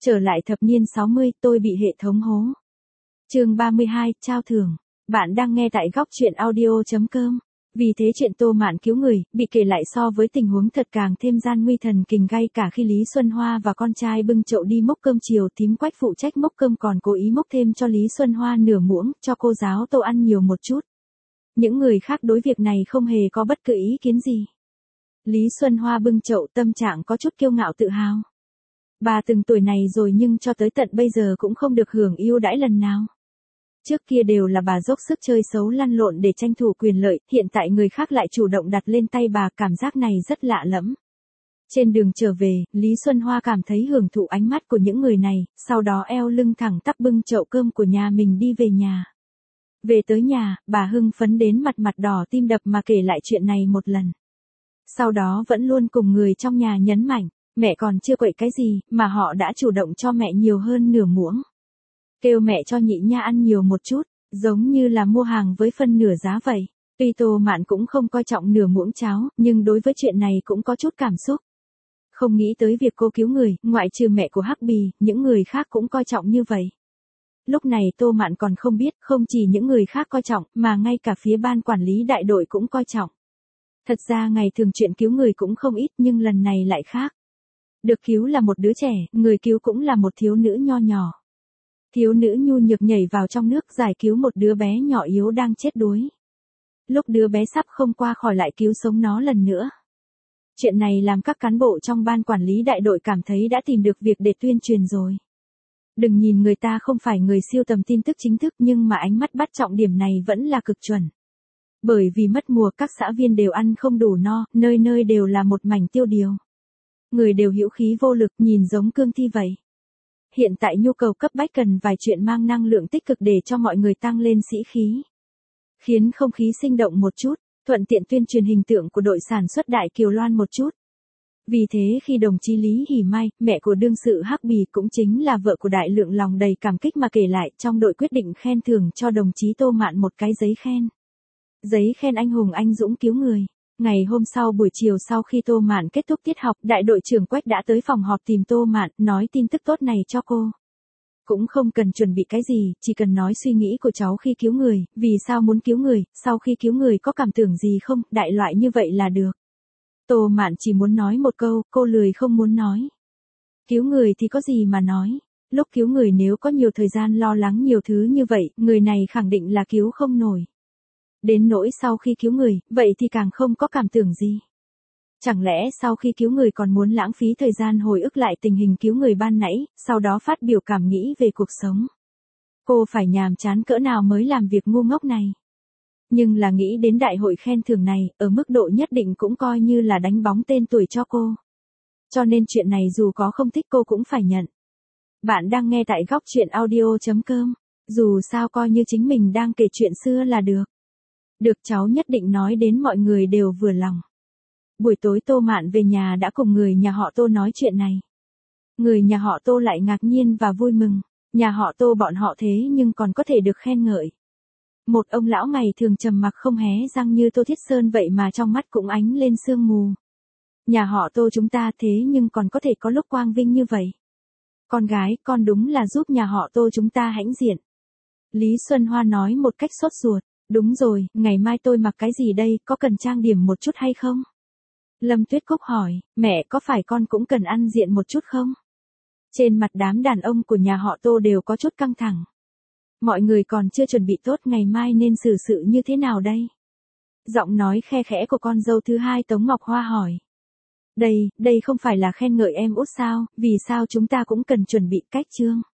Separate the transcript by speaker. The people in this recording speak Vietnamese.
Speaker 1: Trở lại thập niên 60, tôi bị hệ thống hố. Chương 32, trao thưởng. Bạn đang nghe tại góc truyện audio.com. Vì thế chuyện Tô Mạn cứu người, bị kể lại so với tình huống thật càng thêm gian nguy thần kình gay cả khi Lý Xuân Hoa và con trai bưng chậu đi múc cơm chiều, thím Quách phụ trách múc cơm còn cố ý múc thêm cho Lý Xuân Hoa nửa muỗng, cho cô giáo Tô ăn nhiều một chút. Những người khác đối việc này không hề có bất cứ ý kiến gì. Lý Xuân Hoa bưng chậu tâm trạng có chút kiêu ngạo tự hào. Bà từng tuổi này rồi nhưng cho tới tận bây giờ cũng không được hưởng ưu đãi lần nào. Trước kia đều là bà dốc sức chơi xấu lăn lộn để tranh thủ quyền lợi, hiện tại người khác lại chủ động đặt lên tay bà, cảm giác này rất lạ lẫm. Trên đường trở về, Lý Xuân Hoa cảm thấy hưởng thụ ánh mắt của những người này, sau đó eo lưng thẳng tắp bưng chậu cơm của nhà mình đi về nhà. Về tới nhà, bà hưng phấn đến mặt đỏ tim đập mà kể lại chuyện này một lần. Sau đó vẫn luôn cùng người trong nhà nhấn mạnh, mẹ còn chưa quậy cái gì, mà họ đã chủ động cho mẹ nhiều hơn nửa muỗng. Kêu mẹ cho nhị nha ăn nhiều một chút, giống như là mua hàng với phân nửa giá vậy. Tuy Tô Mạn cũng không coi trọng nửa muỗng cháo, nhưng đối với chuyện này cũng có chút cảm xúc. Không nghĩ tới việc cô cứu người, ngoại trừ mẹ của Hắc Bì, những người khác cũng coi trọng như vậy. Lúc này Tô Mạn còn không biết, không chỉ những người khác coi trọng, mà ngay cả phía ban quản lý đại đội cũng coi trọng. Thật ra ngày thường chuyện cứu người cũng không ít nhưng lần này lại khác. Được cứu là một đứa trẻ, người cứu cũng là một thiếu nữ nho nhỏ. Thiếu nữ nhu nhược nhảy vào trong nước giải cứu một đứa bé nhỏ yếu đang chết đuối. Lúc đứa bé sắp không qua khỏi lại cứu sống nó lần nữa. Chuyện này làm các cán bộ trong ban quản lý đại đội cảm thấy đã tìm được việc để tuyên truyền rồi. Đừng nhìn người ta không phải người siêu tầm tin tức chính thức nhưng mà ánh mắt bắt trọng điểm này vẫn là cực chuẩn. Bởi vì mất mùa các xã viên đều ăn không đủ no, nơi nơi đều là một mảnh tiêu điều. Người đều hữu khí vô lực nhìn giống cương thi vậy. Hiện tại nhu cầu cấp bách cần vài chuyện mang năng lượng tích cực để cho mọi người tăng lên sĩ khí. Khiến không khí sinh động một chút, thuận tiện tuyên truyền hình tượng của đội sản xuất Đại Kiều Loan một chút. Vì thế khi đồng chí Lý Hỷ Mai, mẹ của đương sự Hắc Bì cũng chính là vợ của Đại Lượng lòng đầy cảm kích mà kể lại trong đội quyết định khen thưởng cho đồng chí Tô Mạn một cái giấy khen. Giấy khen anh hùng anh dũng cứu người. Ngày hôm sau buổi chiều sau khi Tô Mạn kết thúc tiết học, đại đội trưởng Quách đã tới phòng họp tìm Tô Mạn, nói tin tức tốt này cho cô. Cũng không cần chuẩn bị cái gì, chỉ cần nói suy nghĩ của cháu khi cứu người, vì sao muốn cứu người, sau khi cứu người có cảm tưởng gì không, đại loại như vậy là được. Tô Mạn chỉ muốn nói một câu, cô lười không muốn nói. Cứu người thì có gì mà nói, lúc cứu người nếu có nhiều thời gian lo lắng nhiều thứ như vậy, người này khẳng định là cứu không nổi. Đến nỗi sau khi cứu người, vậy thì càng không có cảm tưởng gì. Chẳng lẽ sau khi cứu người còn muốn lãng phí thời gian hồi ức lại tình hình cứu người ban nãy, sau đó phát biểu cảm nghĩ về cuộc sống. Cô phải nhàm chán cỡ nào mới làm việc ngu ngốc này. Nhưng là nghĩ đến đại hội khen thưởng này, ở mức độ nhất định cũng coi như là đánh bóng tên tuổi cho cô. Cho nên chuyện này dù có không thích cô cũng phải nhận. Bạn đang nghe tại góc truyện audio.com. Dù sao coi như chính mình đang kể chuyện xưa là được. Được cháu nhất định nói đến mọi người đều vừa lòng. Buổi tối Tô Mạn về nhà đã cùng người nhà họ Tô nói chuyện này. Người nhà họ Tô lại ngạc nhiên và vui mừng. Nhà họ Tô bọn họ thế nhưng còn có thể được khen ngợi. Một ông lão ngày thường trầm mặc không hé răng như Tô Thiết Sơn vậy mà trong mắt cũng ánh lên sương mù. Nhà họ Tô chúng ta thế nhưng còn có thể có lúc quang vinh như vậy. Con gái, con đúng là giúp nhà họ Tô chúng ta hãnh diện. Lý Xuân Hoa nói một cách sốt ruột. Đúng rồi, ngày mai tôi mặc cái gì đây, có cần trang điểm một chút hay không? Lâm Tuyết Cúc hỏi, mẹ có phải con cũng cần ăn diện một chút không? Trên mặt đám đàn ông của nhà họ Tô đều có chút căng thẳng. Mọi người còn chưa chuẩn bị tốt ngày mai nên xử sự như thế nào đây? Giọng nói khe khẽ của con dâu thứ hai Tống Ngọc Hoa hỏi. Đây không phải là khen ngợi em út sao, vì sao chúng ta cũng cần chuẩn bị cách chương?